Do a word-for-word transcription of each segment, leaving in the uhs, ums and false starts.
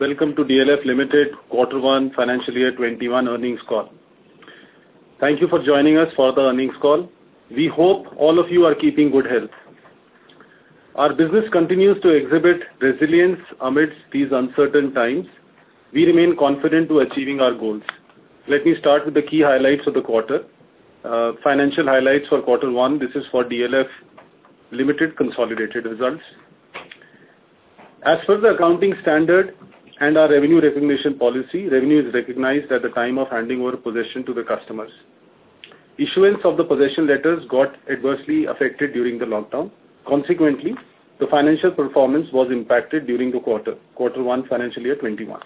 Welcome to D L F Limited Quarter one Financial Year twenty-one earnings call. Thank you for joining us for the earnings call. We hope all of you are keeping good health. Our business continues to exhibit resilience amidst these uncertain times. We remain confident to achieving our goals. Let me start with the key highlights of the quarter. Uh, financial highlights for quarter one. This is for D L F Limited consolidated results. As per the accounting standard and our revenue recognition policy, revenue is recognized at the time of handing over possession to the customers. Issuance of the possession letters got adversely affected during the lockdown. Consequently, the financial performance was impacted during the quarter, quarter one financial year twenty-one.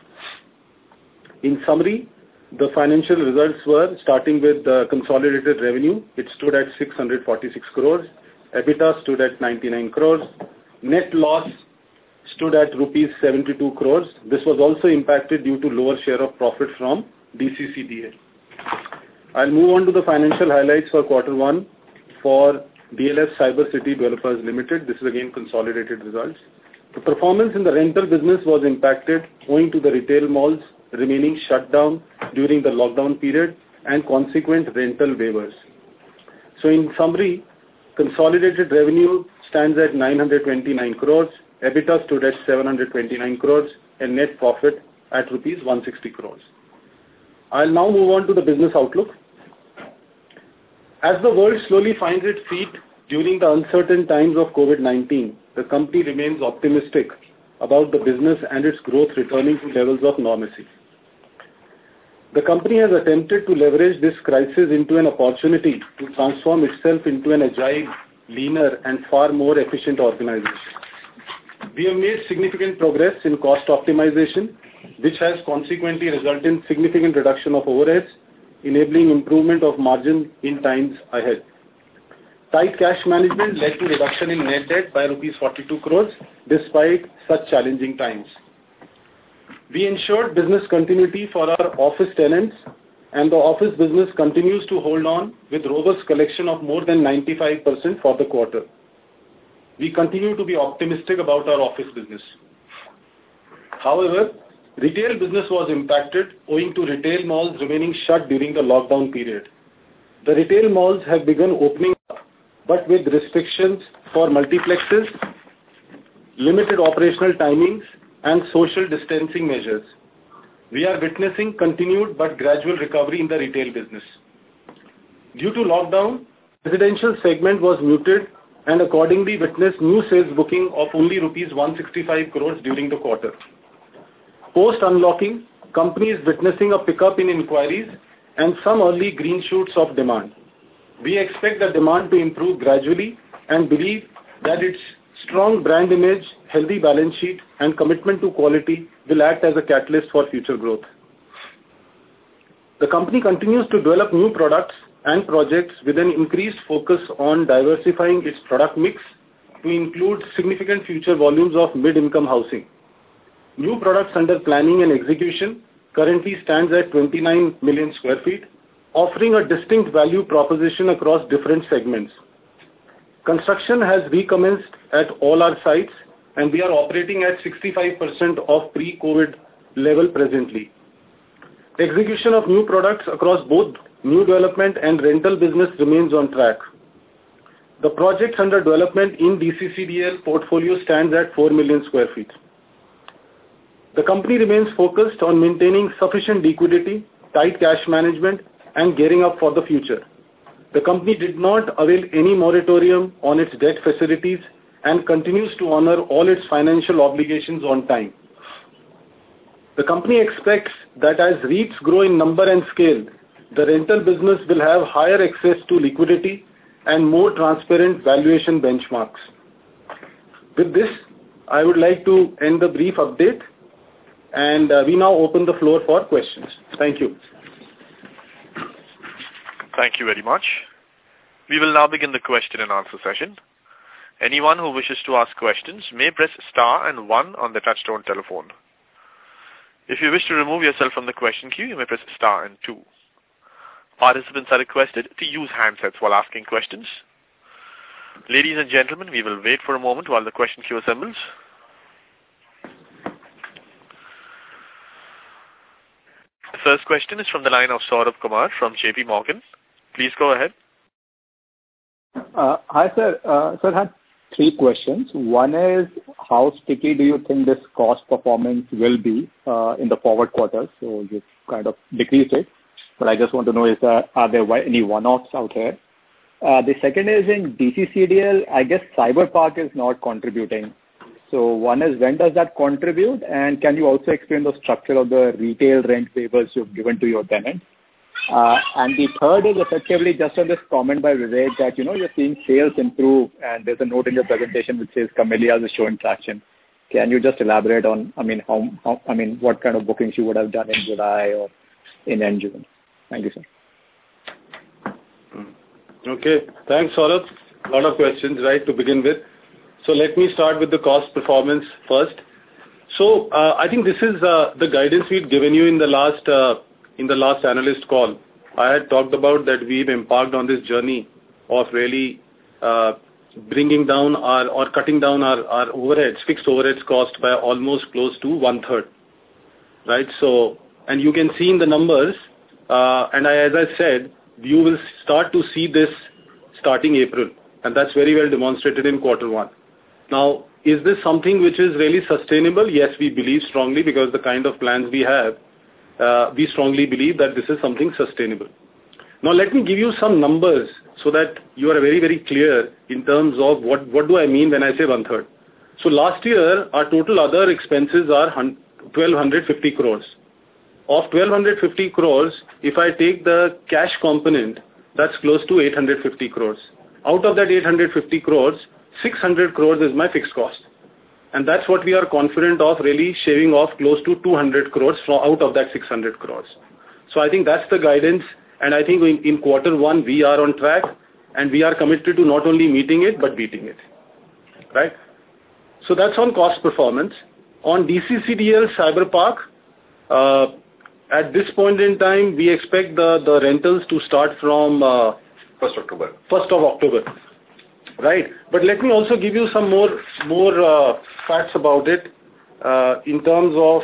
In summary, the financial results were starting with the consolidated revenue. It stood at six hundred forty-six crores. EBITDA stood at ninety-nine crores. Net loss stood at rupees seventy-two crores. This was also impacted due to lower share of profit from D C C D L. I'll move on to the financial highlights for quarter one for D L F Cyber City Developers Limited. This is again consolidated results. The performance in the rental business was impacted owing to the retail malls remaining shut down during the lockdown period and consequent rental waivers. So in summary, consolidated revenue stands at nine hundred twenty-nine crores. EBITDA stood at seven hundred twenty-nine crores and net profit at rupees one hundred sixty crores. I'll now move on to the business outlook. As the world slowly finds its feet during the uncertain times of COVID nineteen, the company remains optimistic about the business and its growth returning to levels of normalcy. The company has attempted to leverage this crisis into an opportunity to transform itself into an agile, leaner and far more efficient organization. We have made significant progress in cost optimization, which has consequently resulted in significant reduction of overheads, enabling improvement of margin in times ahead. Tight cash management led to reduction in net debt by rupees forty-two crores despite such challenging times. We ensured business continuity for our office tenants, and the office business continues to hold on with robust collection of more than ninety-five percent for the quarter. We continue to be optimistic about our office business. However, retail business was impacted owing to retail malls remaining shut during the lockdown period. The retail malls have begun opening up, but with restrictions for multiplexes, limited operational timings, and social distancing measures. We are witnessing continued but gradual recovery in the retail business. Due to lockdown, residential segment was muted and accordingly witnessed new sales booking of only rupees one hundred sixty-five crores during the quarter. Post-unlocking, company is witnessing a pickup in inquiries and some early green shoots of demand. We expect the demand to improve gradually and believe that its strong brand image, healthy balance sheet and commitment to quality will act as a catalyst for future growth. The company continues to develop new products and projects with an increased focus on diversifying its product mix to include significant future volumes of mid-income housing. New products under planning and execution currently stands at twenty-nine million square feet, offering a distinct value proposition across different segments. Construction has recommenced at all our sites and we are operating at sixty-five percent of pre-COVID level presently. Execution of new products across both new development and rental business remains on track. The projects under development in D C C D L portfolio stands at four million square feet. The company remains focused on maintaining sufficient liquidity, tight cash management, and gearing up for the future. The company did not avail any moratorium on its debt facilities and continues to honor all its financial obligations on time. The company expects that as REITs grow in number and scale, the rental business will have higher access to liquidity and more transparent valuation benchmarks. With this, I would like to end the brief update and uh, we now open the floor for questions. Thank you. Thank you very much. We will now begin the question and answer session. Anyone who wishes to ask questions may press star and one on the touchtone telephone. If you wish to remove yourself from the question queue, you may press star and two. Participants are requested to use handsets while asking questions. Ladies and gentlemen, we will wait for a moment while the question queue assembles. first question is from the line of Saurabh Kumar from J P Morgan. Please go ahead. Uh, hi, sir. Uh, sir, I had three questions. One is, how sticky do you think this cost performance will be uh, in the forward quarters? So you kind of decreased it, but I just want to know, is there, are there any one-offs out here? Uh, the second is in D C C D L, I guess Cyber Park is not contributing. So one is, when does that contribute? And can you also explain the structure of the retail rent waivers you've given to your tenants? Uh, and the third is effectively just on this comment by Vivek that, you know, you're seeing sales improve, and there's a note in your presentation which says Camellias is showing traction. Can you just elaborate on, I mean, how, how, I mean, what kind of bookings you would have done in July or in end June? Thank you, sir. Okay. Thanks, Saurabh. A lot of questions, right, to begin with. So let me start with the cost performance first. So uh, I think this is uh, the guidance we'd given you in the last uh, in the last analyst call. I had talked about that we've embarked on this journey of really uh, bringing down our or cutting down our, our overheads, fixed overheads cost by almost close to one third, right? So, and you can see in the numbers, uh, and I, as I said, you will start to see this starting April, and that's very well demonstrated in quarter one. Now, is this something which is really sustainable? Yes, we believe strongly, because the kind of plans we have, uh, we strongly believe that this is something sustainable. Now, let me give you some numbers so that you are very, very clear in terms of what, what do I mean when I say one third. So last year, our total other expenses are twelve fifty crores. Of twelve fifty crores, if I take the cash component, that's close to eight hundred fifty crores. Out of that eight hundred fifty crores, six hundred crores is my fixed cost. And that's what we are confident of really shaving off close to two hundred crores from out of that six hundred crores. So I think that's the guidance. And I think in, in quarter one, we are on track, and we are committed to not only meeting it, but beating it. Right? So that's on cost performance. On D C C D L Cyber Park, uh, at this point in time, we expect the, the rentals to start from uh, first October. first of October. Right. But let me also give you some more more uh, facts about it uh, in terms of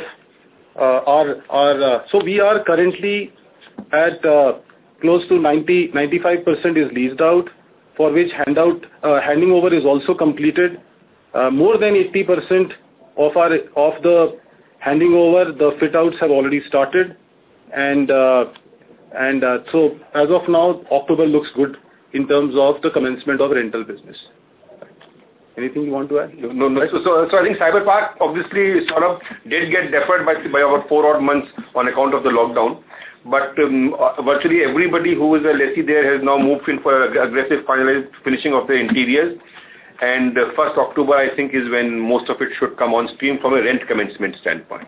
uh, our our. Uh, so we are currently at uh, close to ninety ninety-five percent is leased out, for which handout uh, handing over is also completed. Uh, more than eighty percent of our of the handing over, the fit outs have already started, and uh, and uh, so as of now, October looks good in terms of the commencement of rental business. Anything you want to add? No, no. So, so, so I think Cyber Park obviously sort of did get deferred by, by about four odd months on account of the lockdown. But um, virtually everybody who is a lessee there has now moved in for aggressive finalized finishing of the interiors. And uh, first October, I think, is when most of it should come on stream from a rent commencement standpoint.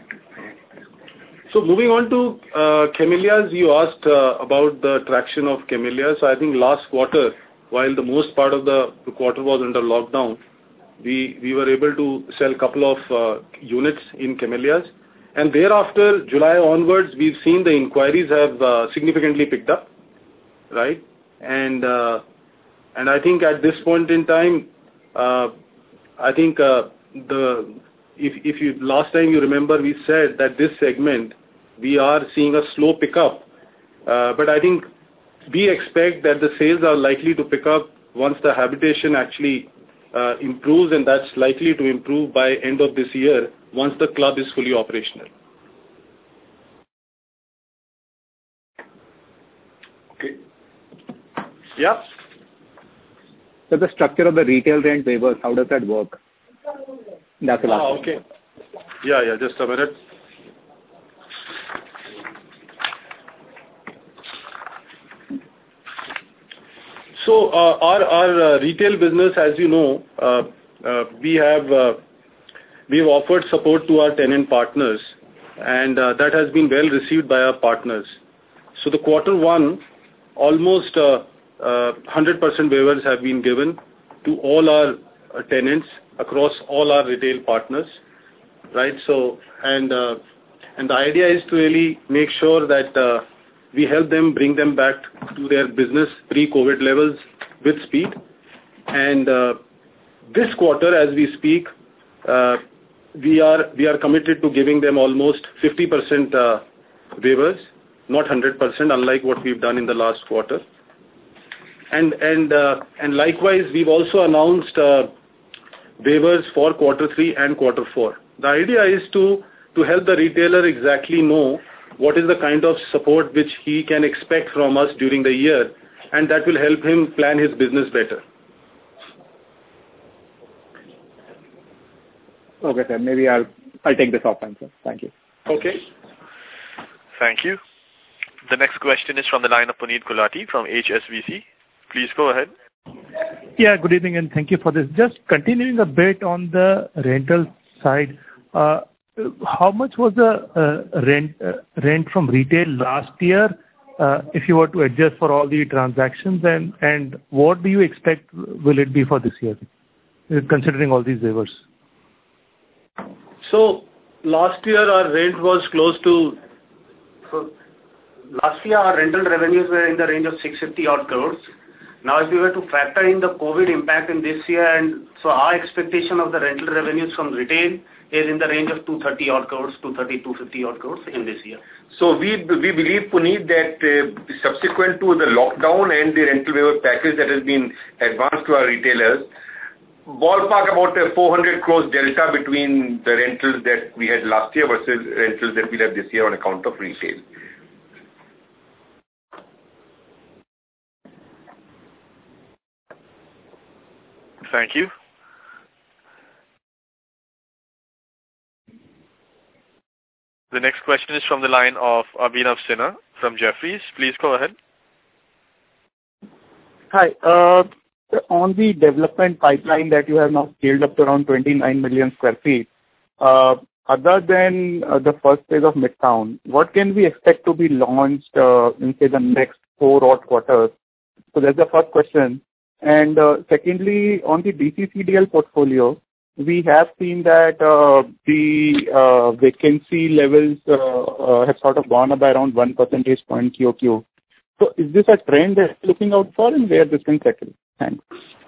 So moving on to uh, Camellias, you asked uh, about the traction of Camellias. So I think last quarter, while the most part of the, the quarter was under lockdown, we, we were able to sell a couple of uh, units in Camellias. And thereafter, July onwards, we've seen the inquiries have uh, significantly picked up, right? And uh, and I think at this point in time, uh, I think uh, the if if you last time you remember, we said that this segment we are seeing a slow pickup, uh, but I think we expect that the sales are likely to pick up once the habitation actually uh, improves, and that's likely to improve by end of this year once the club is fully operational. Okay. Yeah. So the structure of the retail rent waivers, how does that work? That's the last ah, question. okay. Yeah, yeah, just a minute. So uh, our our uh, retail business, as you know, uh, uh, we have uh, we have offered support to our tenant partners, and uh, that has been well received by our partners. So the quarter one, almost uh, uh, one hundred percent waivers have been given to all our uh, tenants across all our retail partners, right? So and uh, and the idea is to really make sure that uh, we help them bring them back to their business pre-COVID levels with speed. And uh, this quarter, as we speak, uh, we are we are committed to giving them almost fifty percent uh, waivers, not one hundred percent, unlike what we've done in the last quarter. And and uh, and likewise, we've also announced uh, waivers for quarter three and quarter four. The idea is to to help the retailer exactly know what is the kind of support which he can expect from us during the year, and that will help him plan his business better. Okay, sir. Maybe I'll I'll take this offline, sir. Thank you. Okay. Thank you. The next question is from the line of Puneet Gulati from H S B C. Please go ahead. Yeah, good evening, and thank you for this. Just continuing a bit on the rental side, uh, how much was the uh, rent uh, rent from retail last year, uh, if you were to adjust for all the transactions, and and what do you expect will it be for this year, considering all these waivers? So last year our rent was close to. So last year our rental revenues were in the range of six hundred fifty odd crores. Now, if we were to factor in the COVID impact in this year, and so our expectation of the rental revenues from retail is in the range of two hundred thirty odd crores, two hundred thirty, two hundred fifty odd crores in this year. So we we believe, Puneet, that uh, subsequent to the lockdown and the rental waiver package that has been advanced to our retailers, ballpark about a four hundred crores delta between the rentals that we had last year versus rentals that we have this year on account of retail. Thank you. The next question is from the line of Abhinav Sinha from Jefferies. Please go ahead. Hi. Uh, on the development pipeline that you have now scaled up to around twenty-nine million square feet, uh, other than uh, the first phase of Midtown, what can we expect to be launched uh, in, say, the next four odd quarters? So that's the first question. And uh, secondly, on the D C C D L portfolio, we have seen that uh, the uh, vacancy levels uh, uh, have sort of gone up by around one percentage point Q O Q. So is this a trend that you're looking out for, and where this can settle? Thanks.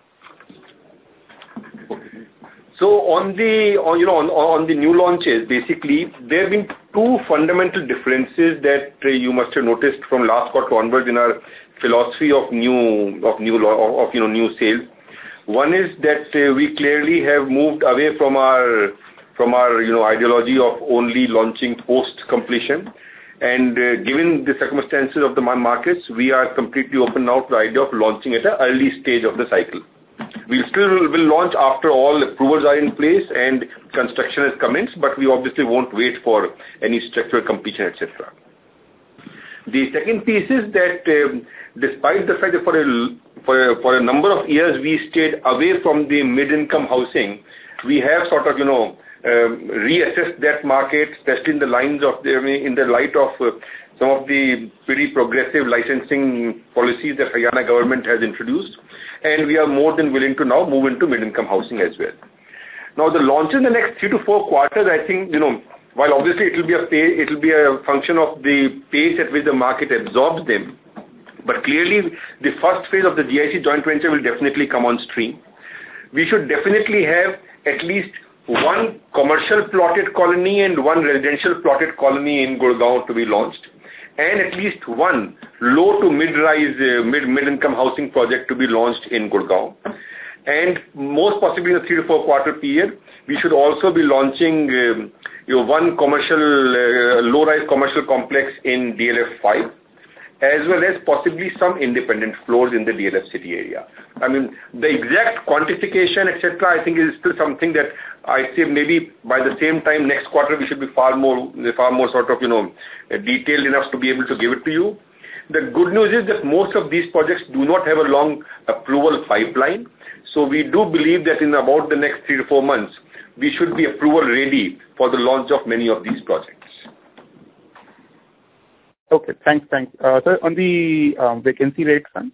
So on the on, you know on, on the new launches, basically there have been two fundamental differences that uh, you must have noticed from last quarter onwards in our philosophy of new of new of, of you know new sales. One is that uh, we clearly have moved away from our from our you know ideology of only launching post completion, and uh, given the circumstances of the markets, we are completely open now to the idea of launching at an early stage of the cycle. We still will launch after all approvals are in place and construction has commenced, but we obviously won't wait for any structural completion, et cetera. The second piece is that um, despite the fact that for a, for, a, for a number of years we stayed away from the mid-income housing, we have sort of, you know, um, reassessed that market, especially in the lines of the, in the light of uh, some of the pretty progressive licensing policies that Haryana government has introduced, and we are more than willing to now move into mid-income housing as well. Now, the launches in the next three to four quarters, I think, you know, while obviously it will be a pay, it will be a function of the pace at which the market absorbs them, but clearly the first phase of the G I C joint venture will definitely come on stream. We should definitely have at least one commercial plotted colony and one residential plotted colony in Gurgaon to be launched, and at least one low to mid-rise, uh, mid, mid-income housing project to be launched in Gurgaon. And most possibly in a three to four quarter period, we should also be launching um, you know, one commercial, uh, low-rise commercial complex in D L F five, as well as possibly some independent floors in the D L F city area. I mean, the exact quantification, et cetera, I think is still something that I'd say maybe by the same time next quarter we should be far more, far more sort of, you know, detailed enough to be able to give it to you. The good news is that most of these projects do not have a long approval pipeline. So we do believe that in about the next three to four months, we should be approval ready for the launch of many of these projects. Okay, thanks, thanks. Uh, so on the um, vacancy rate front?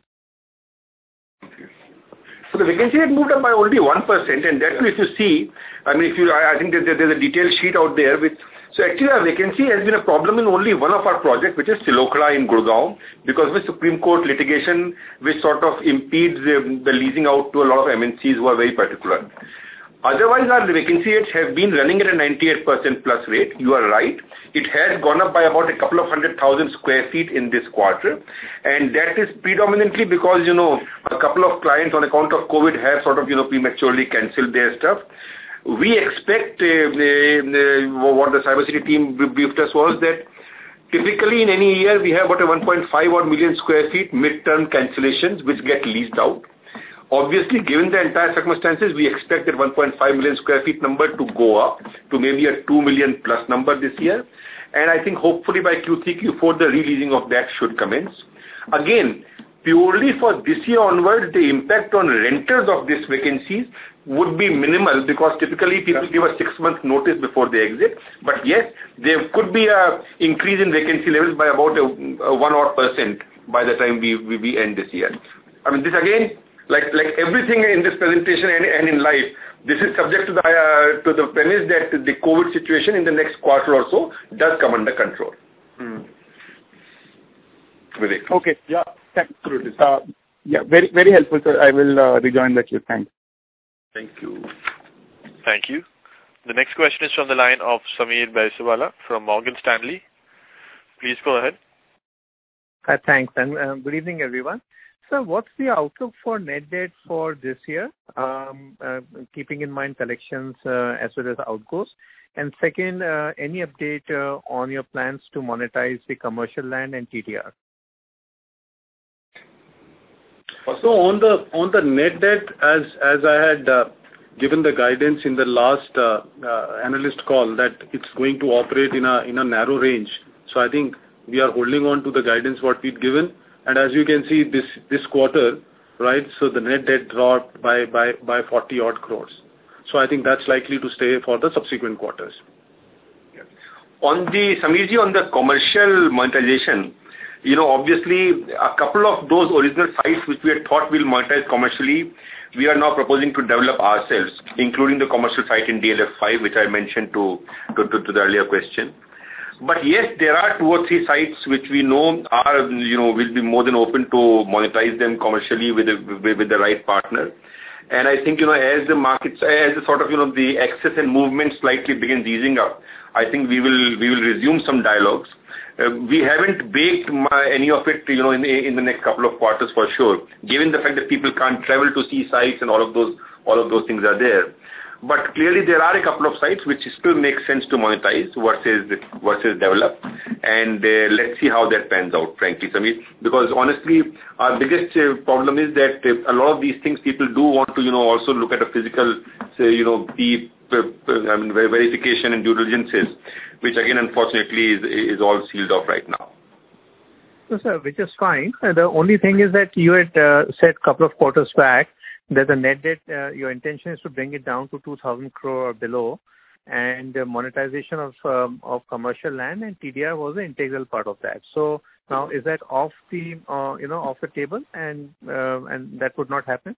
So the vacancy rate moved up by only one percent, and that if you see, I mean, if you, I think that there's a detailed sheet out there with, so actually our vacancy has been a problem in only one of our projects, which is Silokra in Gurgaon, because of Supreme Court litigation, which sort of impedes the, the leasing out to a lot of M N Cs who are very particular. Otherwise, our vacancy rates have been running at a ninety-eight percent plus rate. You are right. It has gone up by about a couple of hundred thousand square feet in this quarter. And that is predominantly because, you know, a couple of clients on account of COVID have sort of, you know, prematurely cancelled their stuff. We expect, uh, uh, what the Cybercity team briefed us was that typically in any year we have about a one point five odd million square feet mid-term cancellations which get leased out. Obviously, given the entire circumstances, we expect that one point five million square feet number to go up to maybe a two million plus number this year. And I think hopefully by Q three, Q four, the releasing of that should commence. Again, purely for this year onwards, the impact on renters of these vacancies would be minimal because typically people give a six-month notice before they exit. But yes, there could be a increase in vacancy levels by about a, a one odd percent by the time we, we, we end this year. I mean, this again, like like everything in this presentation and, and in life, this is subject to the uh, to the premise that the COVID situation in the next quarter or so does come under control. Hmm. Vivek. Okay. Yeah. Thanks. Uh, yeah. Very very helpful, sir. I will uh, rejoin the queue. Thanks. Thank you. Thank you. The next question is from the line of Sameer Baisiwala from Morgan Stanley. Please go ahead. Uh, thanks, and uh, good evening, everyone. Sir, what's the outlook for net debt for this year, um, uh, keeping in mind collections uh, as well as outgoes? And second, uh, any update uh, on your plans to monetize the commercial land and T D R? So on the on the net debt, as as I had uh, given the guidance in the last uh, uh, analyst call that it's going to operate in a in a narrow range. So I think we are holding on to the guidance what we've given. And as you can see, this this quarter, right, so the net debt dropped by by by forty odd crores. So I think that's likely to stay for the subsequent quarters. Yeah. On the, Sameerji, on the commercial monetization, you know, obviously a couple of those original sites which we had thought we'll monetize commercially, we are now proposing to develop ourselves, including the commercial site in D L F five, which I mentioned to, to, to, to the earlier question. But yes, there are two or three sites which we know are, you know, will be more than open to monetize them commercially with the, with, with the right partner. And I think, you know, as the markets, as the sort of, you know, the access and movement slightly begins easing up, I think we will, we will resume some dialogues. Uh, we haven't baked my, any of it, you know, in, in the next couple of quarters for sure, given the fact that people can't travel to see sites and all of those, all of those things are there. But clearly there are a couple of sites which still make sense to monetize versus versus develop, and uh, let's see how that pans out, frankly, Sameer. Because honestly, our biggest uh, problem is that uh, a lot of these things people do want to, you know, also look at a physical, say, you know, the uh, I mean, verification and due diligences, which again, unfortunately, is is all sealed off right now. So, sir, which is fine. Uh, the only thing is that you had uh, said a couple of quarters back that the net debt, uh, your intention is to bring it down to two thousand crore or below, and uh, monetization of um, of commercial land and T D R was an integral part of that. So now is that off the uh, you know off the table, and uh, and that would not happen?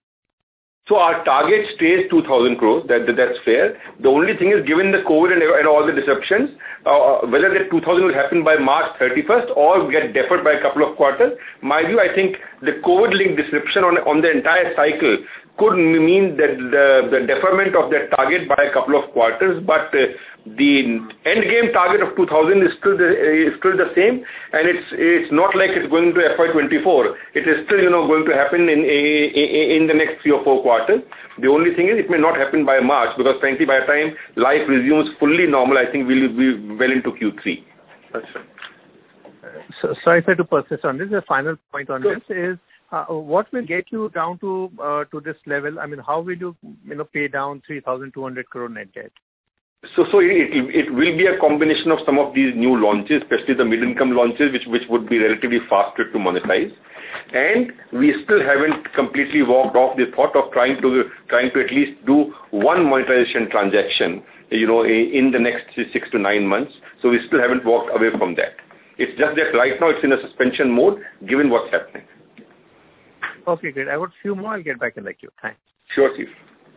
So our target stays two thousand crores. That, that that's fair. The only thing is, given the COVID and, and all the disruptions, uh, whether that two thousand will happen by March thirty-first or get deferred by a couple of quarters. My view, I think the COVID-linked disruption on on the entire cycle could mean that the, the deferment of that target by a couple of quarters, but uh, the end game target of two thousand is still the, is still the same, and it's it's not like it's going to F Y twenty-four. It is still, you know, going to happen in in, in the next three or four quarters. The only thing is it may not happen by March, because frankly by the time life resumes fully normal, I think we'll be well into Q three. That's right. So, sorry, sir, to persist on this. The final point on Sure. this is, uh, what will get you down to uh, to this level? I mean, how will you you know pay down three thousand two hundred crore net debt? So, so it, it will be a combination of some of these new launches, especially the mid-income launches, which, which would be relatively faster to monetize. And we still haven't completely walked off the thought of trying to trying to at least do one monetization transaction, you know, in the next six to nine months. So we still haven't walked away from that. It's just that right now it's in a suspension mode, given what's happening. Okay, great. I got a few more. I'll get back in the queue. Thanks. Sure, Chief.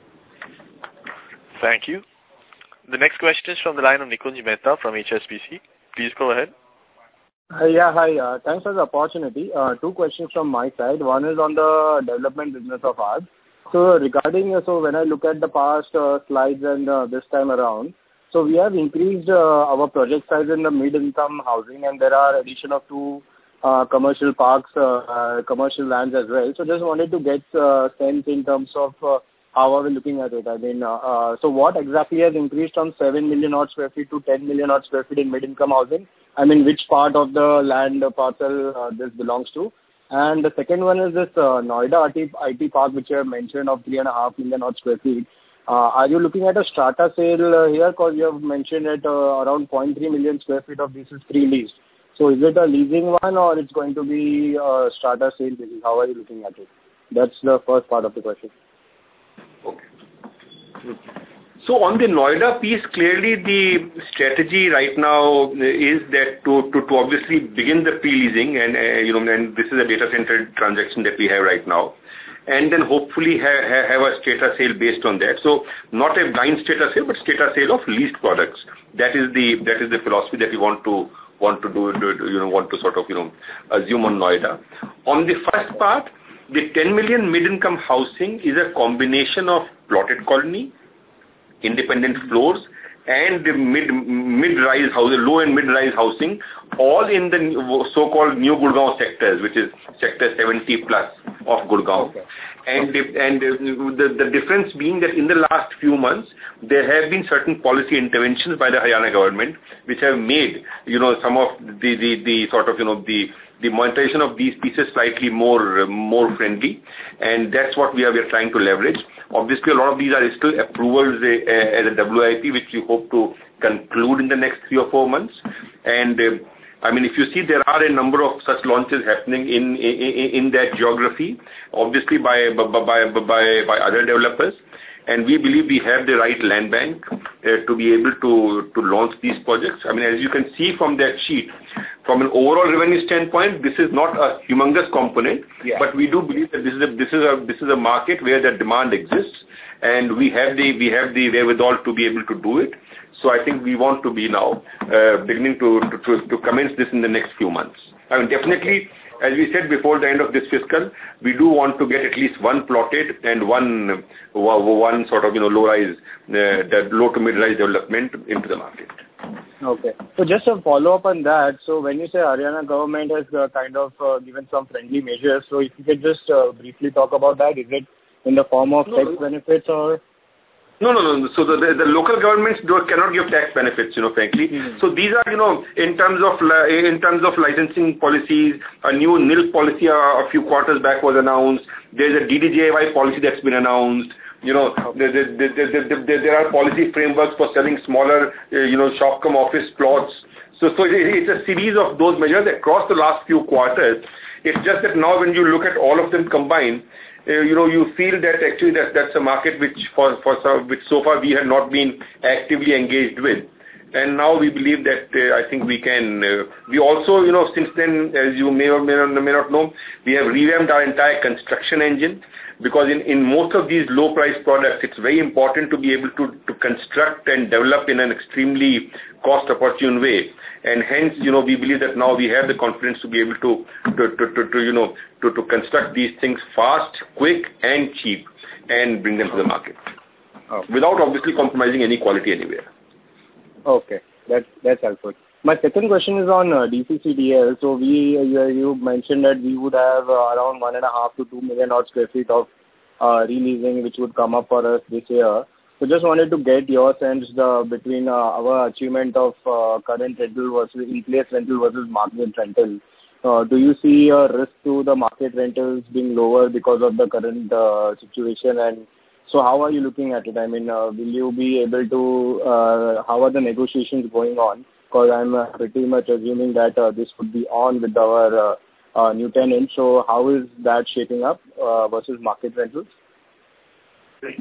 Thank you. The next question is from the line of Nikunj Mehta from H S B C. Please go ahead. Uh, yeah, hi. Uh, thanks for the opportunity. Uh, two questions from my side. One is on the development business of ours. So regarding, uh, so when I look at the past uh, slides and uh, this time around, so we have increased uh, our project size in the mid-income housing, and there are addition of two uh, commercial parks, uh, uh, commercial lands as well. So just wanted to get uh, sense in terms of uh, how are we looking at it? I mean, uh, uh, so what exactly has increased from seven million odd square feet to ten million odd square feet in mid-income housing? I mean, which part of the land parcel uh, this belongs to? And the second one is this uh, Noida I T, I T park, which you have mentioned of three and a half million odd square feet. Uh, are you looking at a strata sale uh, here? Because you have mentioned that uh, around zero point three million square feet of this is pre-leased. So is it a leasing one or it's going to be a strata sale? How are you looking at it? That's the first part of the question. Okay. So on the Noida piece, clearly the strategy right now is that to, to, to obviously begin the pre-leasing and, uh, you know, and this is a data center transaction that we have right now. And then hopefully have, have a strata sale based on that. So not a blind strata sale, but strata sale of leased products. That is the, that is the philosophy that we want to, want to do, you know, want to sort of, you know, assume on Noida. On the first part, the ten million mid-income housing is a combination of plotted colony, independent floors, and the mid, mid-rise housing, low and mid-rise housing, all in the so-called new Gurgaon sectors, which is sector seventy plus of Gurgaon. Okay. And, and the, the difference being that in the last few months, there have been certain policy interventions by the Haryana government, which have made, you know, some of the, the, the sort of, you know, the the monetization of these pieces slightly more uh, more friendly, and that's what we are, we are trying to leverage. Obviously, a lot of these are still approvals uh, as a W I P, which we hope to conclude in the next three or four months. And uh, I mean, if you see, there are a number of such launches happening in in, in that geography, obviously by by, by by by other developers. And we believe we have the right land bank uh, to be able to, to launch these projects. I mean, as you can see from that sheet, from an overall revenue standpoint, this is not a humongous component, yeah. But we do believe that this is a this is a this is a market where the demand exists, and we have the we have the wherewithal to be able to do it. So I think we want to be now uh, beginning to, to to commence this in the next few months. I mean, definitely. As we said before the end of this fiscal, we do want to get at least one plotted and one one sort of, you know, low-rise, uh, low to mid-rise development into the market. Okay. So just a follow-up on that. So when you say Haryana government has uh, kind of uh, given some friendly measures, so if you could just uh, briefly talk about that, is it in the form of no. tax benefits or? No, no, no. So the, the, the local governments do, cannot give tax benefits, you know, frankly. Mm-hmm. So these are, you know, in terms of in terms of licensing policies, a new N I L policy a, a few quarters back was announced. There's a D D J Y policy that's been announced. You know, there, there, there, there, there are policy frameworks for selling smaller, uh, you know, shop-cum office plots. So, so it's a series of those measures across the last few quarters. It's just that now when you look at all of them combined, Uh, you know, you feel that actually that that's a market which for for some, which so far we had not been actively engaged with, and now we believe that uh, I think we can. Uh, we also, you know, since then, as you may or may not, may not know, we have revamped our entire construction engine, because in in most of these low price products, it's very important to be able to to construct and develop in an extremely cost opportune way. And hence, you know, we believe that now we have the confidence to be able to, to, to, to, to you know, to, to construct these things fast, quick, and cheap, and bring them to the market, okay. Without obviously compromising any quality anywhere. Okay, that's that's helpful. My second question is on uh, D C C D L. So we, uh, you mentioned that we would have uh, around one and a half to two million odd square feet of uh, releasing, which would come up for us this year. So just wanted to get your sense uh, between uh, our achievement of uh, current rental versus in-place rental versus market rental. Uh, do you see a risk to the market rentals being lower because of the current uh, situation? And so how are you looking at it? I mean, uh, will you be able to, uh, how are the negotiations going on? Because I'm uh, pretty much assuming that uh, this would be on with our uh, uh, new tenants. So how is that shaping up uh, versus market rentals? Great.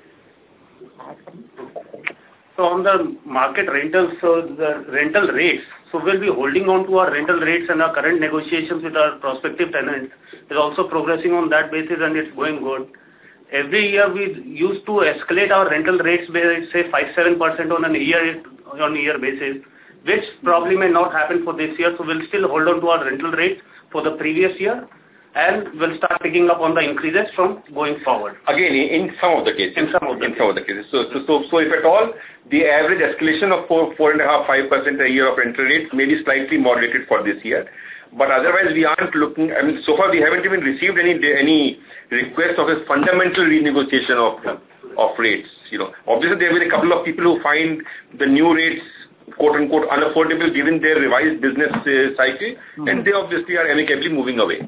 So on the market rentals, so the rental rates, so we'll be holding on to our rental rates, and our current negotiations with our prospective tenants is also progressing on that basis, and it's going good. Every year we used to escalate our rental rates by say five to seven percent on a year on a year basis, which probably may not happen for this year. So we'll still hold on to our rental rates for the previous year. and will start picking up on the increases from going forward. Again, in some of the cases. In some of the in cases. Some of the cases. So, so, so, so if at all, the average escalation of four, four and a half, five percent a year of rental rates may be slightly moderated for this year. But otherwise, we aren't looking. I mean, so far we haven't even received any any request of a fundamental renegotiation of of rates. You know, obviously there will be a couple of people who find the new rates quote unquote unaffordable given their revised business uh, cycle, mm-hmm. and they obviously are amicably moving away.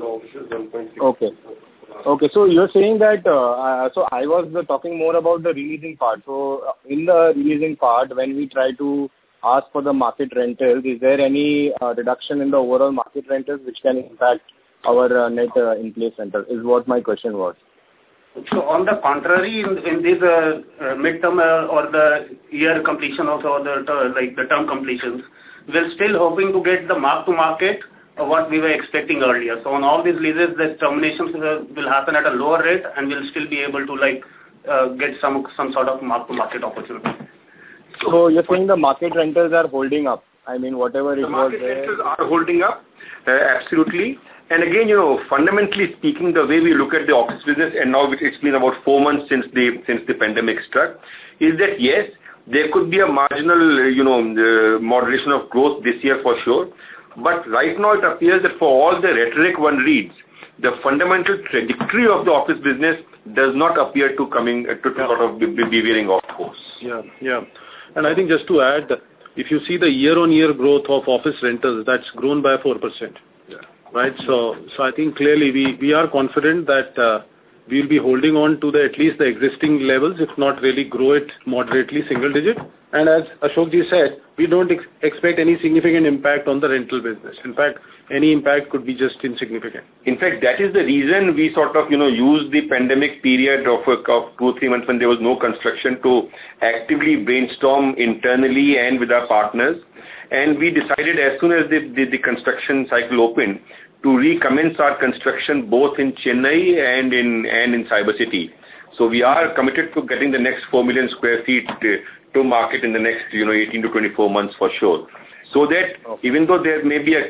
Okay. Okay, so you're saying that, uh, so I was uh, talking more about the releasing part. So uh, in the releasing part, when we try to ask for the market rentals, is there any uh, reduction in the overall market rentals which can impact our uh, net uh, in-place rental, is what my question was. So on the contrary, in, in this uh, uh, mid-term uh, or the year completion also, or the uh, like the term completions, we're still hoping to get the mark-to-market of what we were expecting earlier. So on all these leases, the terminations uh, will happen at a lower rate, and we'll still be able to like uh, get some some sort of mark-to-market opportunity. So, so you're saying the market rentals are holding up? I mean, whatever it the was market there. rentals are holding up, uh, absolutely. And again, you know, fundamentally speaking, the way we look at the office business, and now it's been about four months since the since the pandemic struck, is that yes, there could be a marginal, you know, uh, moderation of growth this year for sure. But right now it appears that for all the rhetoric one reads, the fundamental trajectory of the office business does not appear to coming uh, to, to yeah. sort of be, be veering off course. Yeah, yeah. And I think just to add, if you see the year-on-year growth of office rentals, that's grown by four percent. Yeah. Right. So, so I think clearly we, we are confident that uh, we'll be holding on to the at least the existing levels, if not really grow it moderately single digit. And as Ashok ji said, we don't ex- expect any significant impact on the rental business. In fact, any impact could be just insignificant. In fact, that is the reason we sort of, you know, used the pandemic period of, of two or three months when there was no construction to actively brainstorm internally and with our partners. And we decided as soon as the, the, the construction cycle opened to recommence our construction both in Chennai and in and in Cyber City. So we are committed to getting the next four million square feet to, to market in the next, you know, eighteen to twenty-four months for sure. So that okay. even though there may be a,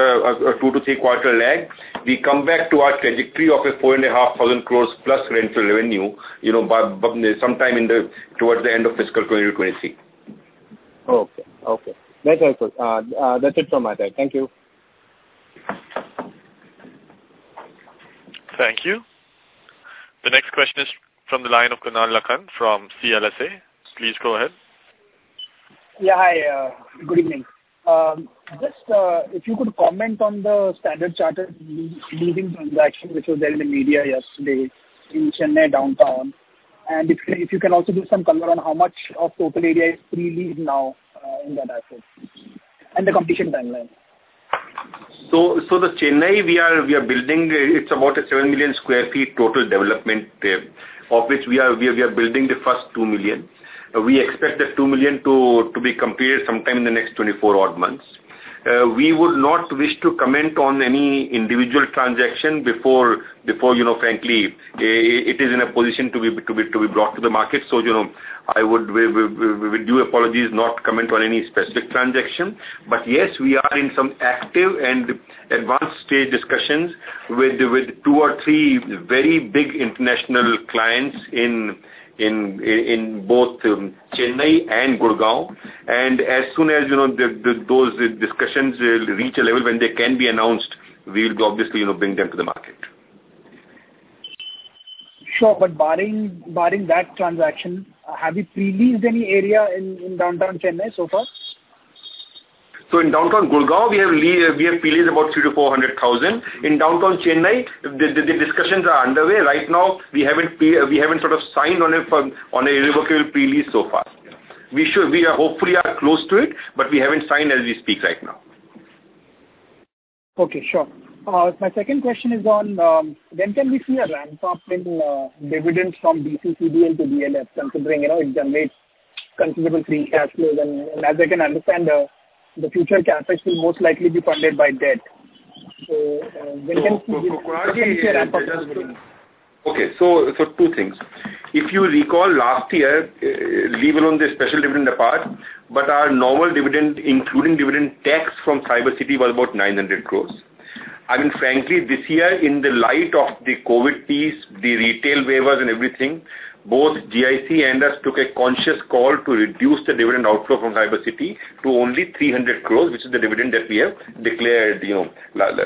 a, a two to three quarter lag, we come back to our trajectory of a four and a half thousand crores plus rental revenue, you know, by, by sometime in the towards the end of fiscal twenty twenty-three. Okay, okay. That's helpful. Uh, uh, that's it from my side. Thank you. Thank you. The next question is from the line of Kunal Lakhan from C L S A. Please go ahead. Yeah, hi. Uh, good evening. Um, just uh, if you could comment on the Standard Chartered leasing transaction which was there in the media yesterday in Chennai downtown, and if, if you can also give some color on how much of total area is pre-leased now uh, in that asset and the completion timeline. So, so the Chennai we are we are building. It's about a seven million square feet total development, uh, of which we are we are, we are building the first two million. Uh, we expect the two million to to be completed sometime in the next twenty-four odd months. Uh, we would not wish to comment on any individual transaction before, before you know, frankly, it is in a position to be to be to be brought to the market. So, you know, I would, with, with, with due apologies, not comment on any specific transaction. But yes, we are in some active and advanced stage discussions with with two or three very big international clients in. in in both um, Chennai and Gurgaon, and as soon as you know the, the, those discussions uh, reach a level when they can be announced, we will obviously you know bring them to the market. Sure, but barring barring that transaction, uh, have you pre-leased any area in, in downtown Chennai so far? So in downtown Gurgaon, we have le- we have pre-leased about three to four hundred thousand. In downtown Chennai, the, the, the discussions are underway right now. We haven't pre- we haven't sort of signed on a on a irrevocable pre-lease so far. We should we are hopefully are close to it, but we haven't signed as we speak right now. Okay, sure. Uh, my second question is on um, when can we see a ramp up in uh, dividends from D C C D L to D L F, considering you know it generates considerable free cash flows, and, and as I can understand. Uh, The future capex will most likely be funded by debt. So, uh, when can we see a ramp up? Okay, so so two things. If you recall last year, uh, leave alone the special dividend apart, but our normal dividend, including dividend tax from Cyber City, was about nine hundred crores. I mean, frankly, this year, in the light of the COVID piece, the retail waivers and everything, both G I C and us took a conscious call to reduce the dividend outflow from Cyber City to only three hundred crores, which is the dividend that we have declared, you know,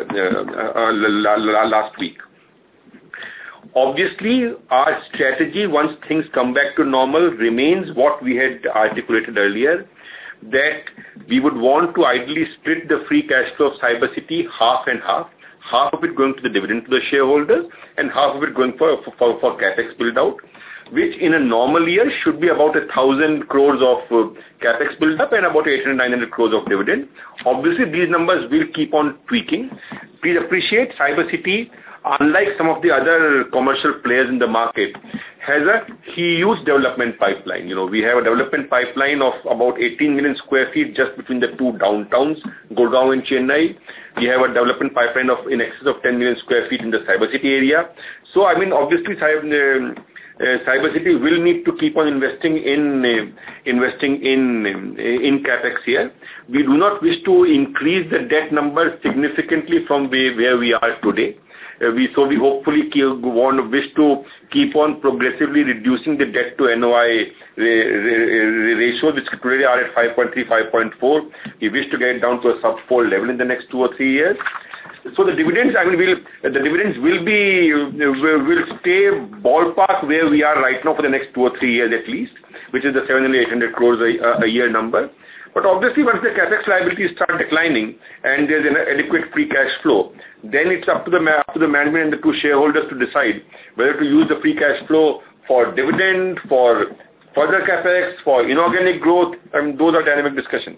last week. Obviously, our strategy, once things come back to normal, remains what we had articulated earlier, that we would want to ideally split the free cash flow of Cyber City half and half, half of it going to the dividend to the shareholders and half of it going for, for, for capex build out, which in a normal year should be about a thousand crores of uh, capex build up and about eight hundred, nine hundred crores of dividend. Obviously, these numbers will keep on tweaking. Please appreciate Cyber City, unlike some of the other commercial players in the market, has a huge development pipeline. You know, we have a development pipeline of about eighteen million square feet just between the two downtowns, Gurgaon and Chennai. We have a development pipeline of in excess of ten million square feet in the Cyber City area. So, I mean, obviously, Cyber, uh, uh, Cyber City will need to keep on investing in uh, investing in uh, in capex here. We do not wish to increase the debt number significantly from where, where we are today. Uh, we so we hopefully keep, want wish to keep on progressively reducing the debt to N O I ratio, which today are at five point three, five point four. We wish to get it down to a sub-four level in the next two or three years. So the dividends, I mean, will the dividends will be will, will stay ballpark where we are right now for the next two or three years at least, which is the seven hundred, eight hundred crores a, a year number. But obviously, once the capex liabilities start declining and there's an adequate free cash flow, then it's up to the up to the management and the two shareholders to decide whether to use the free cash flow for dividend, for further capex, for inorganic growth. I mean, those are dynamic discussions.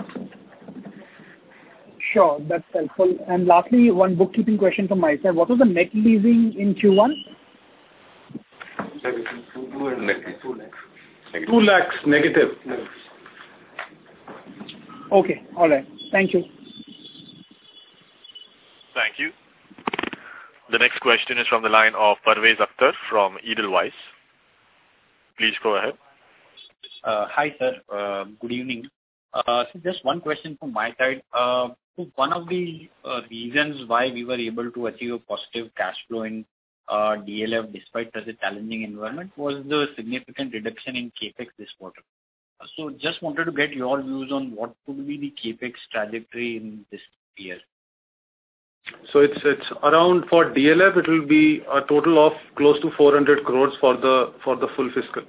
Sure, that's helpful. And lastly, one bookkeeping question from my side. What was the net leasing in Q one? Two lakhs negative. Okay, all right. Thank you. Thank you. The next question is from the line of Parvez Akhtar from Edelweiss. Please go ahead. Uh, hi, sir. Uh, good evening. Uh, so just one question from my side. Uh, so one of the uh, reasons why we were able to achieve a positive cash flow in uh, D L F despite such a challenging environment was the significant reduction in capex this quarter. So just wanted to get your views on what could be the capex trajectory in this year. So it's it's around for D L F it will be a total of close to four hundred crores for the for the full fiscal.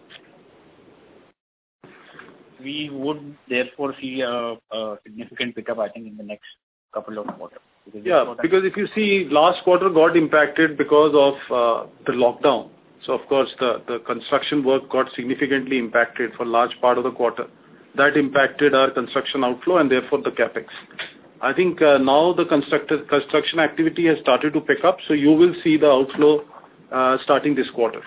We would therefore see a, a significant pickup, I think, in the next couple of quarters. Because yeah, because if you see, last quarter got impacted because of uh, the lockdown. So, of course, the, the construction work got significantly impacted for large part of the quarter. That impacted our construction outflow and therefore the capex. I think uh, now the construction activity has started to pick up, so you will see the outflow uh, starting this quarter.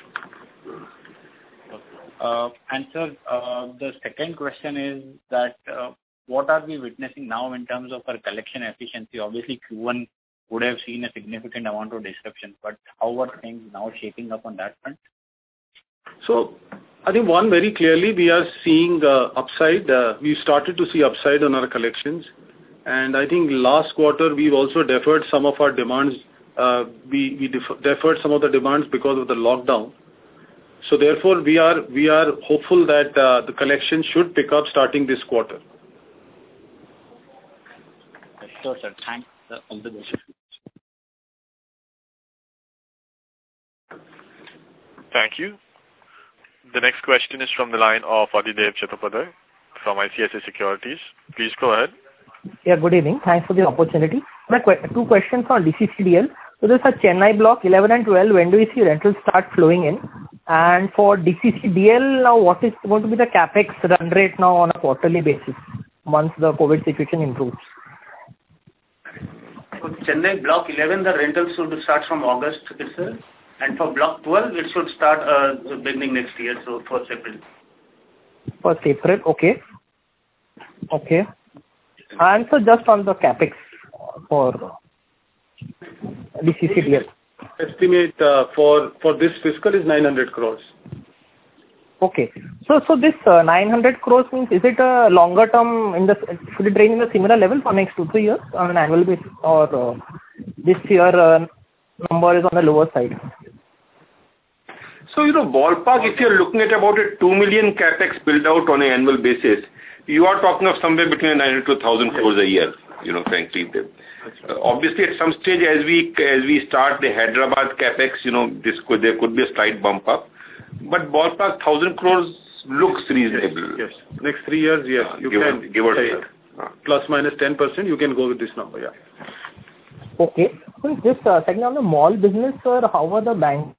Uh, and sir, uh, the second question is that uh, what are we witnessing now in terms of our collection efficiency? Obviously, Q one would have seen a significant amount of disruption, but how are things now shaping up on that front? So, I think one, very clearly we are seeing uh, upside. Uh, we started to see upside on our collections. And I think last quarter we've also deferred some of our demands. Uh, we we def- deferred some of the demands because of the lockdown. So therefore, we are we are hopeful that uh, the collection should pick up starting this quarter. Sure, sir. Thanks. Uh, all the best. Thank you. The next question is from the line of Adidev Chattopadhyay from I C I C I Securities. Please go ahead. Yeah, good evening. Thanks for the opportunity. My qu- two questions on D C C D L. So there's a Chennai block eleven and twelve. When do we see rentals start flowing in? And for D C C D L now, what is going to be the capex run rate now on a quarterly basis once the COVID situation improves? For Chennai block eleven, the rentals should start from August itself. And for block twelve, it should start uh, beginning next year, so first April. First April, okay. Okay. And so just on the capex for D C C D L. Estimate uh, for, for this fiscal is nine hundred crores. Okay. So so this uh, nine hundred crores means, is it a longer term, in the should it drain in a similar level for next two, three years on an annual basis, or uh, this year uh, number is on the lower side? So, you know, ballpark, if you're looking at about a two million capex build out on an annual basis, you are talking of somewhere between nine hundred to one thousand crores a year, you know, frankly. Uh, obviously, at some stage, as we as we start the Hyderabad capex, you know, this could there could be a slight bump up. But ballpark, one thousand crores looks reasonable. Yes. yes. Next three years, yes. Uh, you give can or, give or take. Uh, plus minus ten percent, you can go with this number, yeah. Okay. So just uh, second on the mall business, sir, how are the banks?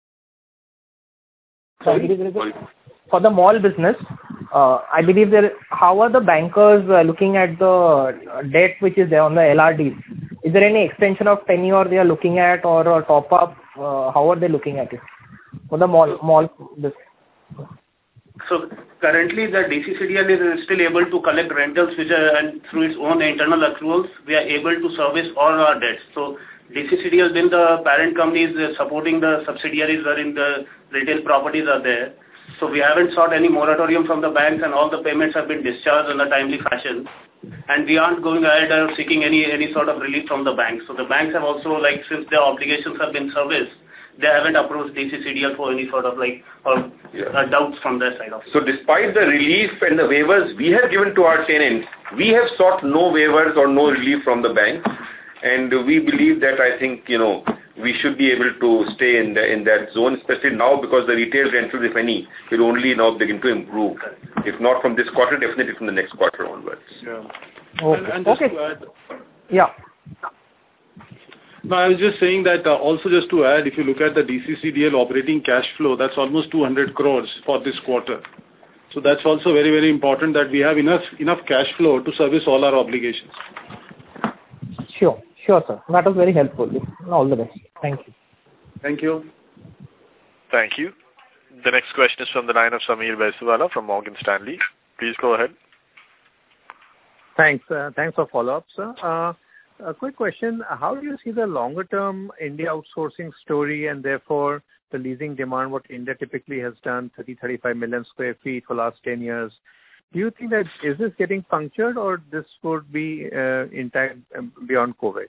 Sorry? For the mall business, uh, I believe there. How are the bankers uh, looking at the debt which is there on the L R Ds? Is there any extension of tenure they are looking at, or, or top up? Uh, how are they looking at it for the mall mall business? So currently, the D C C D L is still able to collect rentals, which are and through its own internal accruals, we are able to service all our debts. So D C C D L, then the parent company is supporting the subsidiaries wherein the retail properties are there. So we haven't sought any moratorium from the banks, and all the payments have been discharged in a timely fashion. And we aren't going ahead or seeking any any sort of relief from the banks. So the banks have also, like, since their obligations have been serviced, they haven't approached D C C D L for any sort of like or yeah. uh, doubts from their side of it. So despite the relief and the waivers we have given to our tenants, we have sought no waivers or no relief from the bank, and we believe that I think, you know, we should be able to stay in the, in that zone, especially now because the retail rentals, if any, will only now begin to improve. Okay. If not from this quarter, definitely from the next quarter onwards. Yeah. Okay. And, and just okay. to add, yeah. No, I was just saying that uh, also just to add, if you look at the D C C D L operating cash flow, that's almost two hundred crores for this quarter. So that's also very, very important that we have enough enough cash flow to service all our obligations. Sure. Sure, sir. That was very helpful. All the best. Thank you. Thank you. Thank you. The next question is from the line of Sameer Baisiwala from Morgan Stanley. Please go ahead. Thanks. Uh, thanks for follow-up, sir. Uh, a quick question. How do you see the longer-term India outsourcing story and therefore the leasing demand, what India typically has done, thirty, thirty-five million square feet for last ten years? Do you think that is this getting punctured or this would be uh, intact beyond COVID?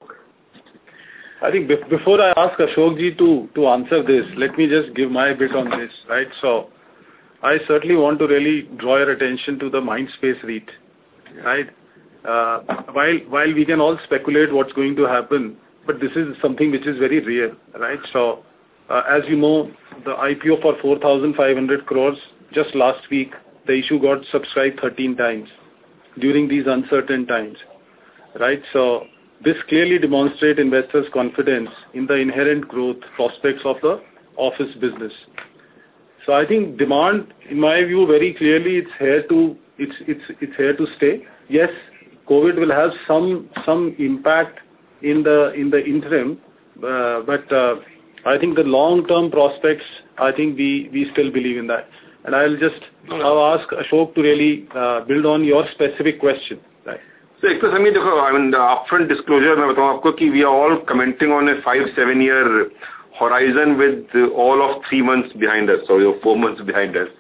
I think be- before I ask Ashokji to, to answer this, let me just give my bit on this, right? So I certainly want to really draw your attention to the Mindspace REIT, right? Uh, while, while we can all speculate what's going to happen, but this is something which is very real, right? So uh, as you know, the I P O for four thousand five hundred crores just last week, the issue got subscribed thirteen times during these uncertain times, right? So this clearly demonstrates investors' confidence in the inherent growth prospects of the office business. So I think demand, in my view, very clearly it's here to it's it's it's here to stay. Yes, COVID will have some some impact in the in the interim, uh, but uh, I think the long-term prospects, I think we we still believe in that. And I'll just I'll ask Ashok to really uh, build on your specific question. Right. So, I mean, I mean, the upfront disclosure, we are all commenting on a five, seven year horizon with all of three months behind us, or four months behind us.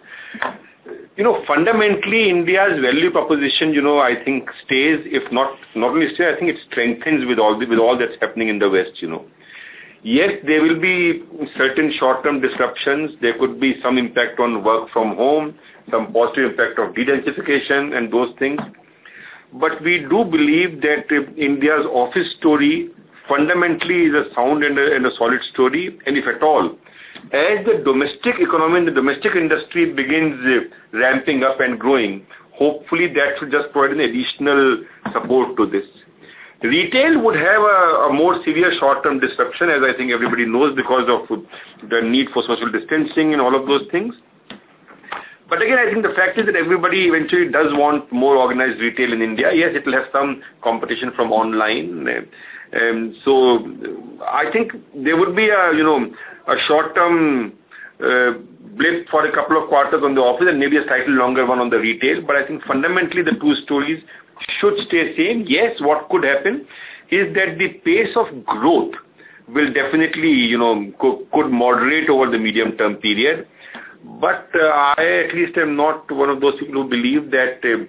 You know, fundamentally, India's value proposition, you know, I think stays, if not, not only stays, I think it strengthens with all the, with all that's happening in the West, you know. Yes, there will be certain short-term disruptions. There could be some impact on work from home, some positive impact of de-densification and those things. But we do believe that India's office story fundamentally is a sound and a, and a solid story. And if at all, as the domestic economy and the domestic industry begins ramping up and growing, hopefully that should just provide an additional support to this. Retail would have a, a more severe short-term disruption, as I think everybody knows, because of the need for social distancing and all of those things. But again, I think the fact is that everybody eventually does want more organized retail in India. Yes, it will have some competition from online. Um, so I think there would be a, you know, a short-term uh, blip for a couple of quarters on the office and maybe a slightly longer one on the retail. But I think fundamentally the two stories should stay same. Yes, what could happen is that the pace of growth will definitely, you know, co- could moderate over the medium-term period. But uh, I at least am not one of those people who believe that uh,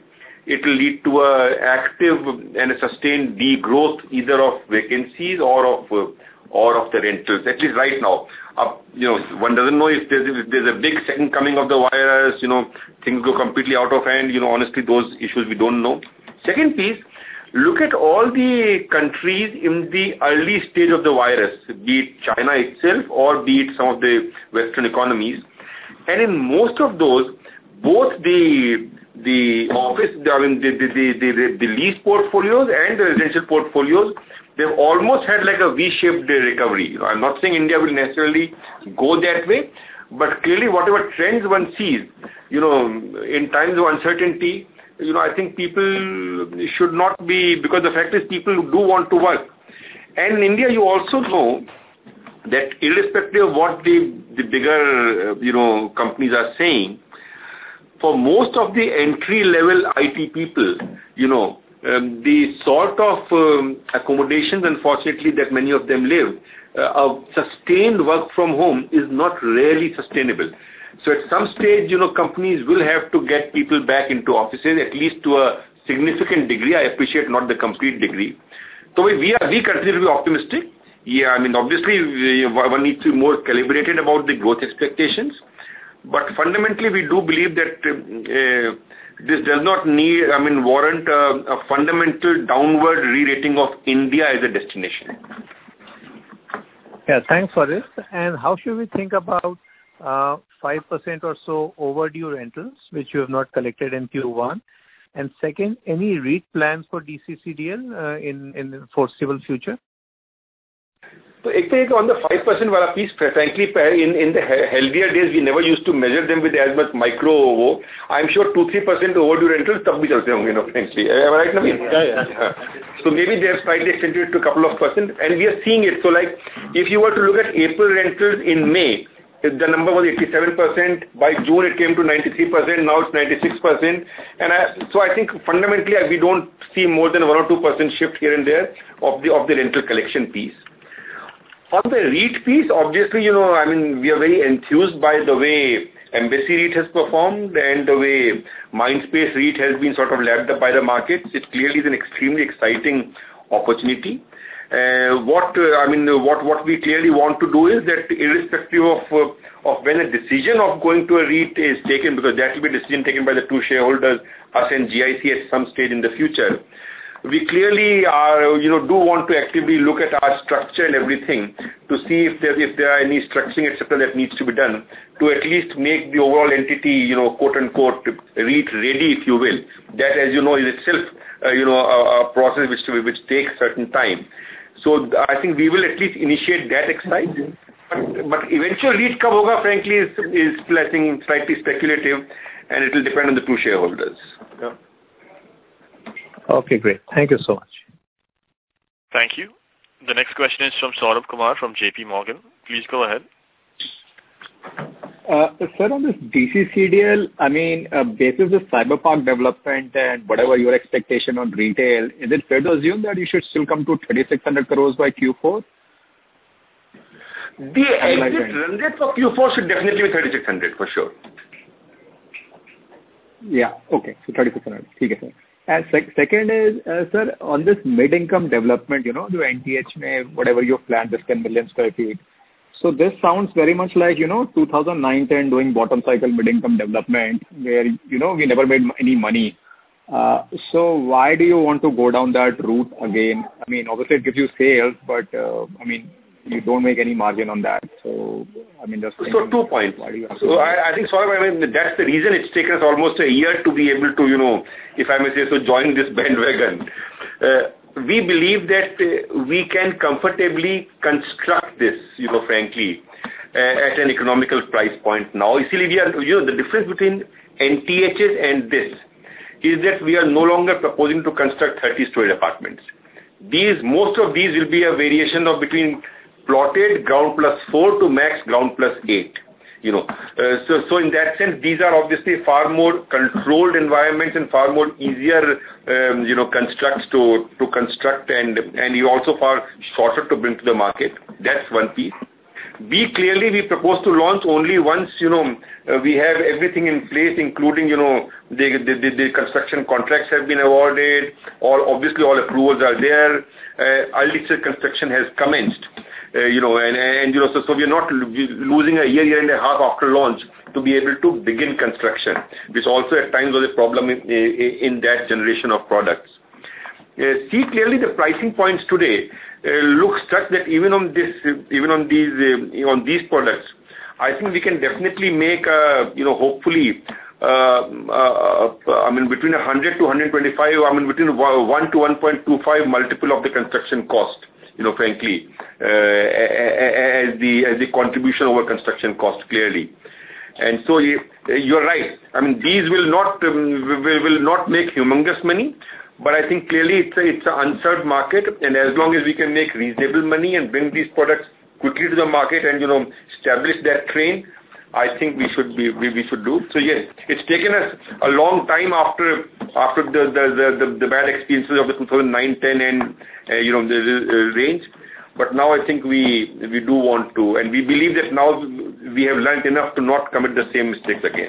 it will lead to a active and a sustained degrowth either of vacancies or of uh, or of the rentals, at least right now. Uh, you know, one doesn't know if there's, if there's a big second coming of the virus, you know, things go completely out of hand. You know, honestly, those issues we don't know. Second piece, look at all the countries in the early stage of the virus, be it China itself or be it some of the Western economies. And in most of those, both the the office, I mean, the, the, the, the, the lease portfolios and the residential portfolios, they've almost had like a V-shaped recovery. You know, I'm not saying India will necessarily go that way, but clearly whatever trends one sees, you know, in times of uncertainty, you know, I think people should not be, because the fact is people do want to work. And in India, you also know that irrespective of what the, the bigger, you know, companies are saying, for most of the entry-level I T people, you know, um, the sort of um, accommodations, unfortunately, that many of them live, uh, of sustained work from home is not really sustainable. So at some stage, you know, companies will have to get people back into offices, at least to a significant degree. I appreciate not the complete degree. So we are, we continue to be optimistic. Yeah, I mean, obviously, we, one needs to be more calibrated about the growth expectations. But fundamentally, we do believe that uh, this does not need, I mean, warrant a, a fundamental downward re-rating of India as a destination. Yeah, thanks for this. And how should we think about uh, five percent or so overdue rentals, which you have not collected in Q one? And second, any REIT plans for D C C D L uh, in, in the foreseeable future? So, on the five percent wala piece, frankly, in, in the healthier days, we never used to measure them with as much micro O V O. I'm sure two to three percent overdue rentals, tab bhi chalte honge, you know, frankly. Am I right, Naveen? Yeah, yeah. So maybe they have slightly extended it to a couple of percent, and we are seeing it. So like, if you were to look at April rentals in May, the number was eighty-seven percent. By June, it came to ninety-three percent. Now it's ninety-six percent. And I, so I think fundamentally, we don't see more than one or two percent shift here and there of the of the rental collection piece. On the REIT piece, obviously, you know, I mean, we are very enthused by the way Embassy REIT has performed and the way Mindspace REIT has been sort of lapped up by the markets. It clearly is an extremely exciting opportunity. Uh, what uh, I mean, what what we clearly want to do is that irrespective of uh, of when a decision of going to a REIT is taken, because that will be a decision taken by the two shareholders, us and G I C at some stage in the future. We clearly are, you know, do want to actively look at our structure and everything to see if there if there are any structuring, et cetera, that needs to be done to at least make the overall entity, you know, quote unquote, REIT ready, if you will. That, as you know, is itself, uh, you know, a, a process which which takes certain time. So I think we will at least initiate that exercise. But, but eventual REIT kab hoga, frankly, is is I think slightly speculative, and it will depend on the two shareholders. Yeah. Okay, great. Thank you so much. Thank you. The next question is from Saurabh Kumar from J P Morgan. Please go ahead. Uh, sir, on this D C C D L, I mean, uh, basis the Cyber Park development and whatever your expectation on retail, is it fair to assume that you should still come to thirty-six hundred crores by Q four? The exit run rate for Q four should definitely be thirty-six hundred for sure. Yeah, okay. So thirty-six hundred. Okay, sir. And sec- second is, uh, sir, on this mid-income development, you know, the N T H, mein, whatever you've planned, this ten million square feet. So this sounds very much like, you know, two thousand nine ten doing bottom cycle mid-income development where, you know, we never made any money. Uh, so why do you want to go down that route again? I mean, obviously it gives you sales, but, uh, I mean, you don't make any margin on that. So, I mean, just so two points. So I, I think, Saurabh, I mean, that's the reason it's taken us almost a year to be able to, you know, if I may say so, join this bandwagon. Uh, we believe that uh, we can comfortably construct this, you know, frankly, uh, at an economical price point now. You see, we are, you know, the difference between N T Hs and this is that we are no longer proposing to construct thirty-story apartments. These, most of these will be a variation of between plotted ground plus four to max ground plus eight. You know, uh, so so in that sense, these are obviously far more controlled environments and far more easier, um, you know, constructs to to construct and and you also far shorter to bring to the market. That's one piece. B, clearly we propose to launch only once, you know, uh, we have everything in place, including, you know, the, the, the, the construction contracts have been awarded, all, obviously all approvals are there, uh, Aldichet construction has commenced, uh, you know, and, and, you know, so, so we're not losing a year, year and a half after launch to be able to begin construction, which also at times was a problem in, in that generation of products. Uh, see, clearly the pricing points today uh, look such that even on this, uh, even on these, uh, on these products, I think we can definitely make, uh, you know, hopefully, uh, uh, I mean, between one hundred to one twenty-five, I mean, between one to one point two five multiple of the construction cost, you know, frankly, uh, as the as the contribution over construction cost, clearly. And so you're right. I mean, these will not um, will, will not make humongous money. But I think clearly it's a, it's an unserved market, and as long as we can make reasonable money and bring these products quickly to the market and, you know, establish that train, I think we should be we, we should do. So yes, it's taken us a long time after after the the, the, the, the bad experiences of the two thousand nine ten and uh, you know the uh, range, but now I think we we do want to, and we believe that now we have learned enough to not commit the same mistakes again.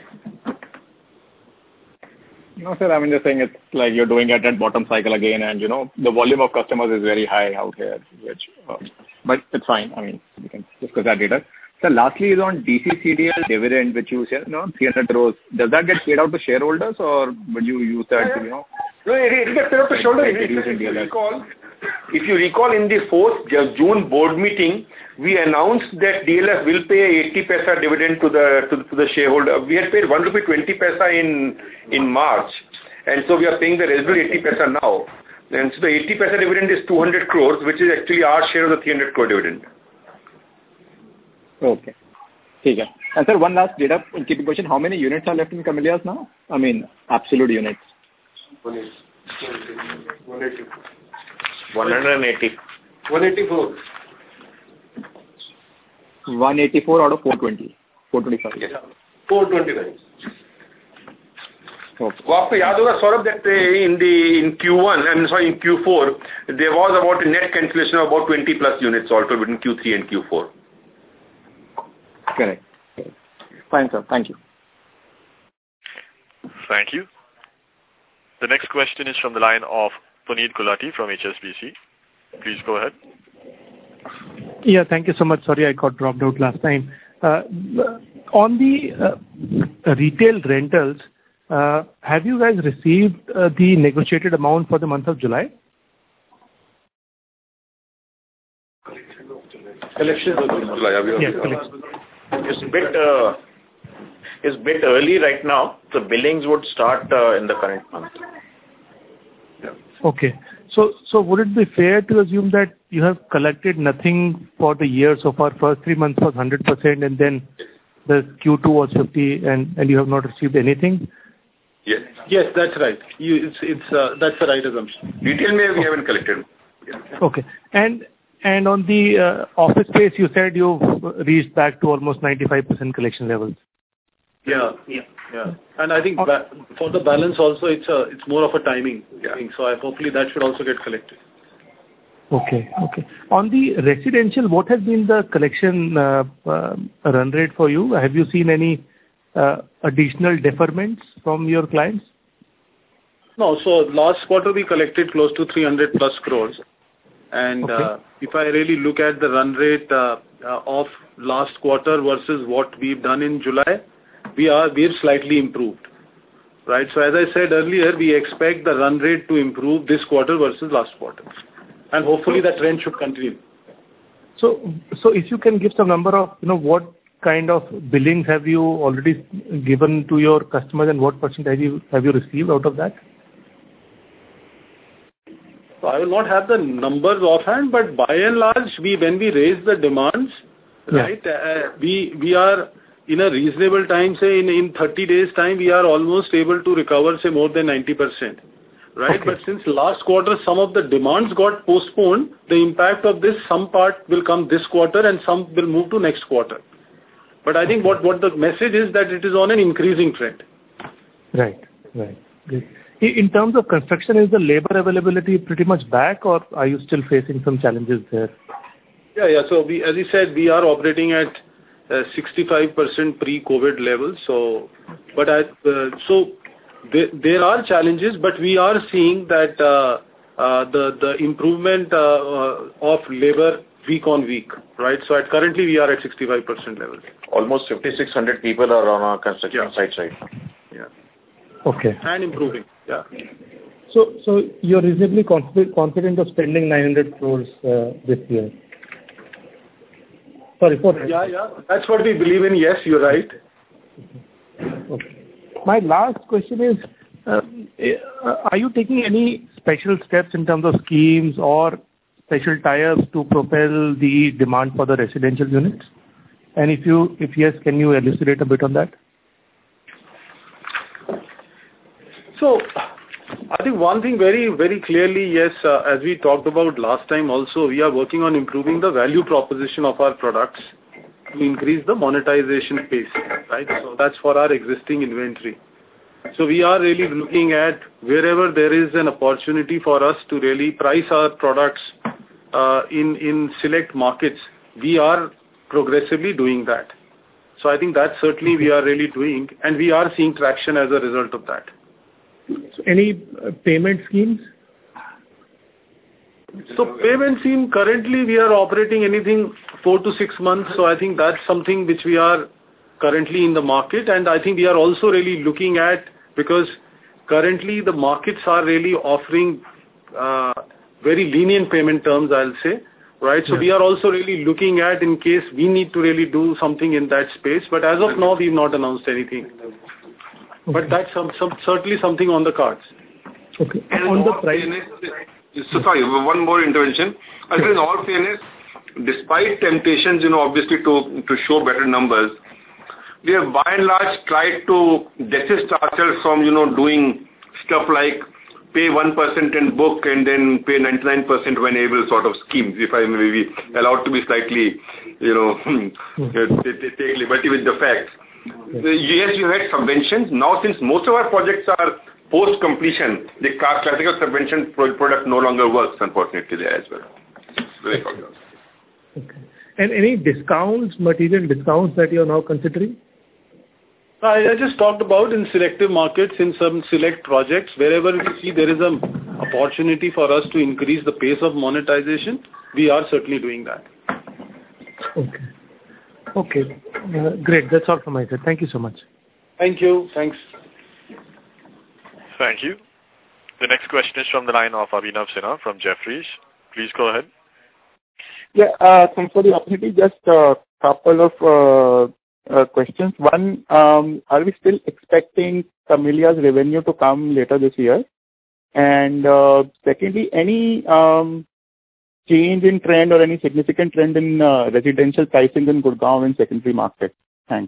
No, sir, I mean, just saying it's like you're doing it at bottom cycle again, and, you know, the volume of customers is very high out here, which, uh, but it's fine. I mean, we can discuss that later. So lastly is on D C C D L dividend, which you said, you know, three hundred crores. Does that get paid out to shareholders, or would you use that to, you know? No, it, it gets paid out to shareholders. If you recall, if you recall in the fourth June board meeting, we announced that D L F will pay eighty paisa dividend to the to, to the shareholder. We had paid one rupee twenty paisa in in March, and so we are paying the residual eighty paisa now. And so the eighty paisa dividend is two hundred crores, which is actually our share of the three hundred crore dividend. Okay. Okay. And sir, one last data keeping question: how many units are left in Camellias now? I mean, absolute units. one eighty. one eighty. one eighty-four. one eighty-four out of four twenty. four twenty-five. Yes. four twenty-five. Okay. वो आपको याद होगा Saurabh that in the in Q one, I'm sorry, in Q four, there was about a net cancellation of about twenty plus units also between Q three and Q four. Correct. Fine, sir. Thank you. Thank you. The next question is from the line of Puneet Gulati from H S B C. Please go ahead. Yeah, thank you so much. Sorry, I got dropped out last time. Uh, on the uh, retail rentals, uh, have you guys received uh, the negotiated amount for the month of July? Collections of July. Yes, collections. It's a bit, uh, it's bit early right now. The billings would start uh, in the current month. Yeah. Okay. So, so would it be fair to assume that you have collected nothing for the year so far? First three months was one hundred percent, and then the Q two was fifty, and, and you have not received anything? Yes, yes, that's right. You, it's it's uh, that's the right assumption. Retail may we haven't collected. Yeah. Okay, and and on the uh, office space, you said you've reached back to almost ninety-five percent collection levels. Yeah, yeah, yeah. And I think ba- for the balance also, it's a it's more of a timing thing. So I, hopefully that should also get collected. Okay, okay. On the residential, what has been the collection uh, uh, run rate for you? Have you seen any uh, additional deferments from your clients? No. So last quarter we collected close to three hundred plus crores, and okay. uh, if I really look at the run rate uh, uh, of last quarter versus what we've done in July, we are we've slightly improved, right? So as I said earlier, we expect the run rate to improve this quarter versus last quarter, and hopefully that trend should continue. So, so if you can give some number of, you know, what kind of billings have you already given to your customers, and what percent have you have you received out of that? So I will not have the numbers offhand, but by and large, we when we raise the demands, yeah. right, uh, we we are in a reasonable time, say in, in thirty days time, we are almost able to recover, say, more than ninety percent, right? Okay. But since last quarter, some of the demands got postponed, the impact of this, some part will come this quarter and some will move to next quarter. But I think what, what the message is that it is on an increasing trend. Right, right. Good. In terms of construction, is the labor availability pretty much back, or are you still facing some challenges there? Yeah, yeah. So we, as you said, we are operating at uh, sixty-five percent pre-COVID levels. So, but at, uh, so there, there are challenges, but we are seeing that uh, uh, the the improvement uh, uh, of labor week on week, right? So at currently we are at sixty-five percent levels. Almost fifty-six hundred people are on our construction Yeah. site side. Yeah. Okay. And improving. Yeah. So, so you're reasonably confident, confident of spending nine hundred crores uh, this year? Sorry, four hundred. Yeah, yeah. That's what we believe in. Yes, you're right. Okay. My last question is, uh, are you taking any special steps in terms of schemes or special tie-ups to propel the demand for the residential units? And if you, if yes, can you elucidate a bit on that? So, I think one thing very, very clearly, yes, uh, as we talked about last time also, we are working on improving the value proposition of our products to increase the monetization pace, right? So that's for our existing inventory. So we are really looking at wherever there is an opportunity for us to really price our products uh, in, in select markets, we are progressively doing that. So I think that certainly we are really doing, and we are seeing traction as a result of that. So any uh, payment schemes? So payment scheme, currently we are operating anything four to six months. So I think that's something which we are currently in the market. And I think we are also really looking at, because currently the markets are really offering uh, very lenient payment terms, I'll say, right? So yeah. We are also really looking at in case we need to really do something in that space. But as of now, we've not announced anything. Okay. But that's some, some, certainly something on the cards. Okay. And on the all price. fairness, so sorry, one more intervention. I think in all fairness, despite temptations, you know, obviously to to show better numbers, we have by and large tried to desist ourselves from, you know, doing stuff like pay one percent in book and then pay ninety-nine percent when able sort of schemes, if I may be allowed to be slightly, you know, take liberty with the facts. Yes, you had subventions. Now, since most of our projects are post-completion, the classical subvention product no longer works, unfortunately, there as well. Very okay. Okay. And any discounts, material discounts that you are now considering? I, I just talked about in selective markets, in some select projects, wherever we see there is an opportunity for us to increase the pace of monetization, we are certainly doing that. Okay. Okay. Uh, great. That's all from my side. Thank you so much. Thank you. Thanks. Thank you. The next question is from the line of Abhinav Sinha from Jefferies. Please go ahead. Yeah, uh, thanks for the opportunity. Just a couple of uh, uh, questions. One, um, are we still expecting Camellia's revenue to come later this year? And uh, secondly, any um, change in trend or any significant trend in uh, residential pricing in Gurgaon and secondary market? Thanks.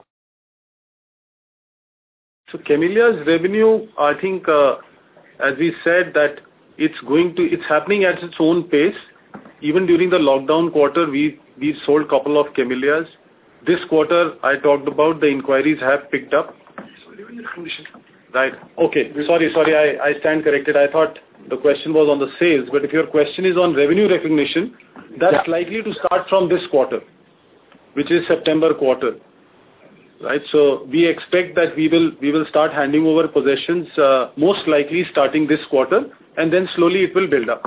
So Camellia's revenue, I think, uh, as we said, that it's going to, it's happening at its own pace. Even during the lockdown quarter, we we sold a couple of Camellias. This quarter, I talked about the inquiries have picked up. Right. Okay. Sorry, sorry. I, I stand corrected. I thought the question was on the sales, but if your question is on revenue recognition, that's yeah. likely to start from this quarter, which is September quarter. Right. So we expect that we will we will start handing over possessions uh, most likely starting this quarter, and then slowly it will build up.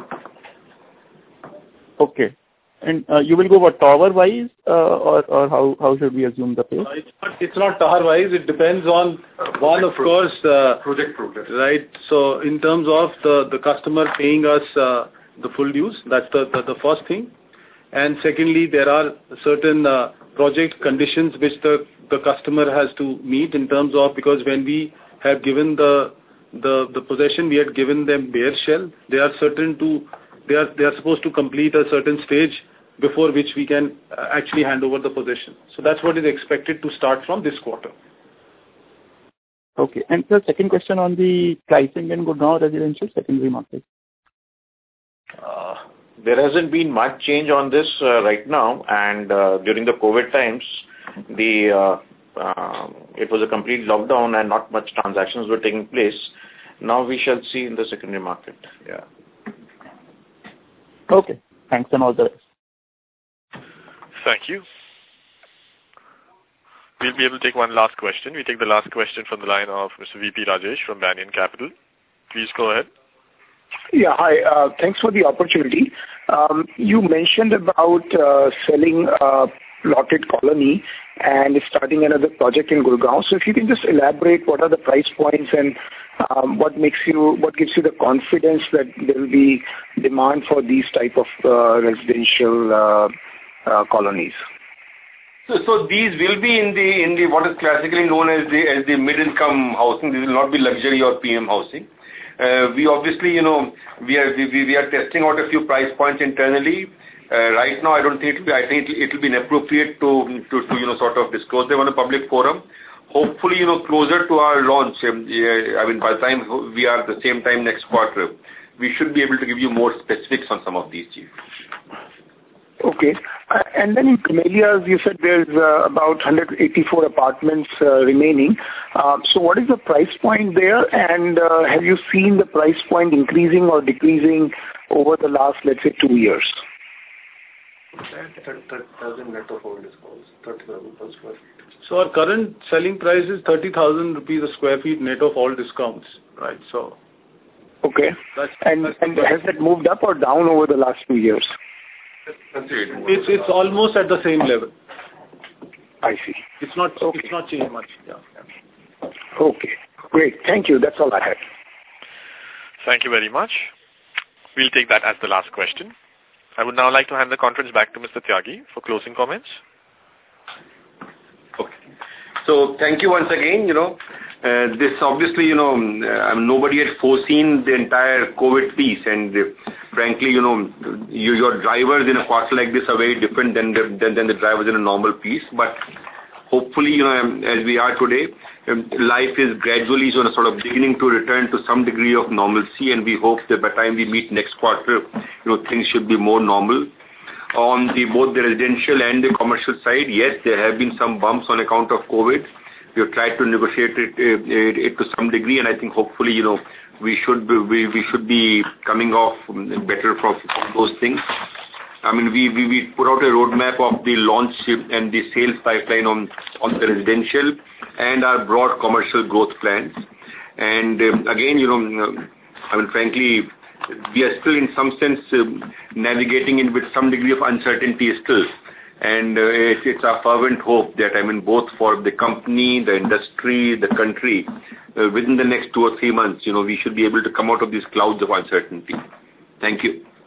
Okay. And uh, you will go what, tower-wise, uh, or or how how should we assume the pace? Uh, it's not it's not tower-wise. It depends on uh, one, of course, uh, project progress. Right. So in terms of the the customer paying us uh, the full dues, that's the, the the first thing. And secondly, there are certain uh, project conditions which the the customer has to meet in terms of, because when we have given the the the possession, we had given them bare shell. They are certain to they are they are supposed to complete a certain stage before which we can uh, actually hand over the possession. So that's what is expected to start from this quarter. Okay. And the second question on the pricing in Gurgaon residential secondary market. Uh, there hasn't been much change on this uh, right now, and uh, during the COVID times, the uh, uh, it was a complete lockdown and not much transactions were taking place. Now we shall see in the secondary market. Yeah. Okay. Thanks and all the best. Thank you. We'll be able to take one last question. We take the last question from the line of Mister V P Rajesh from Banyan Capital. Please go ahead. Yeah, hi. Uh, thanks for the opportunity. Um, you mentioned about uh, selling a plotted colony and starting another project in Gurgaon. So if you can just elaborate what are the price points and um, what makes you, what gives you the confidence that there will be demand for these type of uh, residential uh, uh, colonies? So, so these will be in the in the what is classically known as the as the mid-income housing. This will not be luxury or P M housing. Uh, we obviously, you know, we are we, we are testing out a few price points internally. Uh, right now, I don't think it will be, I think it will be inappropriate to, to to you know sort of disclose them on a public forum. Hopefully, you know, closer to our launch, um, yeah, I mean, by the time we are at the same time next quarter, we should be able to give you more specifics on some of these, Chief. Okay. Uh, and then in Camellias, you said there's uh, about one hundred eighty-four apartments uh, remaining. Uh, so what is the price point there? And uh, have you seen the price point increasing or decreasing over the last, let's say, two years? thirty thousand net of all discounts, thirty thousand per square feet. So our current selling price is thirty thousand rupees a square feet net of all discounts, right? So. Okay. That's, and, that's and has that moved up or down over the last two years? It's it's almost at the same level. I see. It's not okay. It's not changed much. Yeah. Okay. Great. Thank you. That's all I had. Thank you very much. We'll take that as the last question. I would now like to hand the conference back to Mister Tyagi for closing comments. Okay. So thank you once again. You know, uh, this obviously, you know, uh, nobody had foreseen the entire COVID piece, and uh, frankly, you know, you, your drivers in a quarter like this are very different than the, than, than the drivers in a normal piece. But hopefully, you know, um, as we are today, um, life is gradually sort of, sort of beginning to return to some degree of normalcy, and we hope that by the time we meet next quarter, you know, things should be more normal. On the both the residential and the commercial side, yes, there have been some bumps on account of COVID. We have tried to negotiate it, it, it to some degree, and I think hopefully, you know, we should be, we, we should be coming off better from, from those things. I mean, we, we, we put out a roadmap of the launch and the sales pipeline on, on the residential and our broad commercial growth plans. And um, again, you know, I mean, frankly, we are still in some sense um, navigating in with some degree of uncertainty still. And uh, it's, it's our fervent hope that, I mean, both for the company, the industry, the country, uh, within the next two or three months, you know, we should be able to come out of these clouds of uncertainty. Thank you.